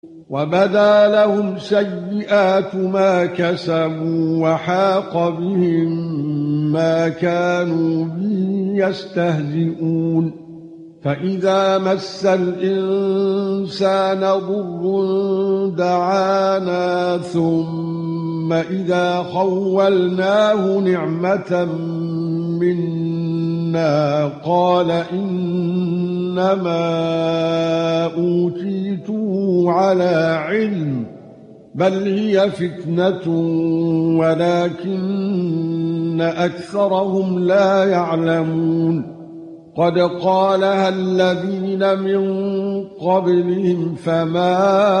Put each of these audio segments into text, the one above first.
وَبَدَا لَهُمْ سَيِّئَاتُ مَا كَسَبُوا وَحَاقَ بِهِم مَّا كَانُوا بِهِ يَسْتَهْزِئُونَ فَإِذَا مَسَّ الْإِنسَانَ ضُرٌّ دَعَانَا ثُمَّ إِذَا خَوَّلْنَاهُ نِعْمَةً مِنَّا قَالَ إِنَّمَا أُوتِيتُهُ عَلَى عِلْمٍ بَلْ هِيَ فِتْنَةٌ وَلَكِنَّ أَكْثَرَهُمْ لَا يَعْلَمُونَ قَدْ قَالَهَا الَّذِينَ مِن قَبْلِهِمْ فَمَا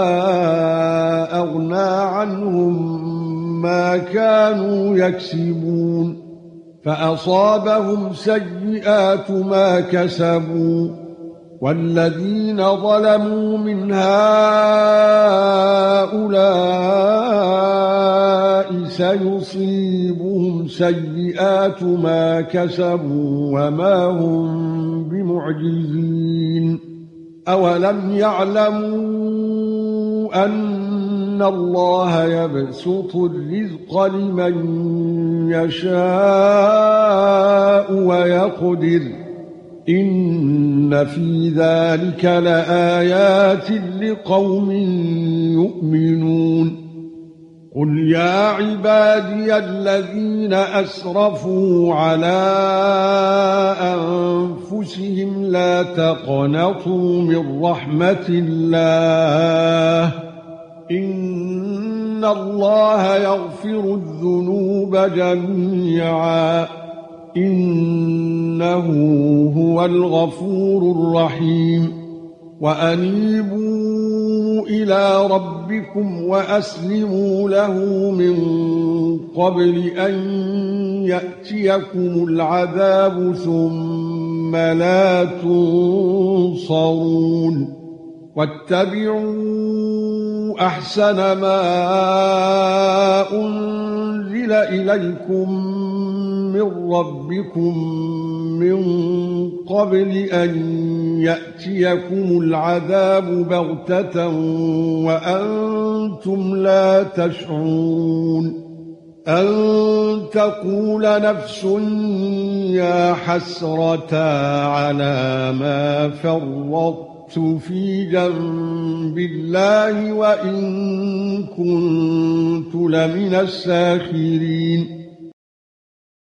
أَغْنَى عَنْهُم مَّا كَانُوا يَكْسِبُونَ فَأَصَابَهُمْ سَيِّئَاتُ مَا كَسَبُوا وَالَّذِينَ ظَلَمُوا مِنْ هَؤُلَاءِ سَيُصِيبُهُمْ سَيِّئَاتُ مَا كَسَبُوا وَمَا هُمْ بِمُعْجِزِينَ أَوَلَمْ يَعْلَمُوا أَنَّ اللَّهَ يَبْسُطُ الرِّزْقَ لِمَن يَشَاءُ وَيَقْدِرُ إِنَّ فِي ذَلِكَ لَآيَاتٍ لِقَوْمٍ يُؤْمِنُونَ قُلْ يَا عِبَادِيَ الَّذِينَ أَسْرَفُوا عَلَى أَنفُسِهِمْ لَا تَقْنَطُوا مِن رَّحْمَةِ اللَّهِ إِنَّ اللَّهَ يَغْفِرُ الذُّنُوبَ جَمِيعًا إِنَّهُ هُوَ الْغَفُورُ الرَّحِيمُ وَأَنِيبُوا إِلَى رَبِّكُمْ وَأَسْلِمُوا لَهُ مِن قَبْلِ أَن يَأْتِيَكُمُ الْعَذَابُ ثُمَّ لَا تُنصَرُونَ وَاتَّبِعُوا أَحْسَنَ مَا أُنزِلَ إِلَيْكُم مِّن رَّبِّكُم مِّن قَبْلِ أَن يَأْتِيَكُمُ الْعَذَابُ بَغْتَةً وَأَنتُمْ لَا تَشْعُرُونَ أَن تَقُولَ نَفْسٌ يَا حَسْرَتَا عَلَى مَا فَرَّطتُ فِي جَنبِ اللَّهِ وَإِن كُنتُ لَمِنَ السَّاخِرِينَ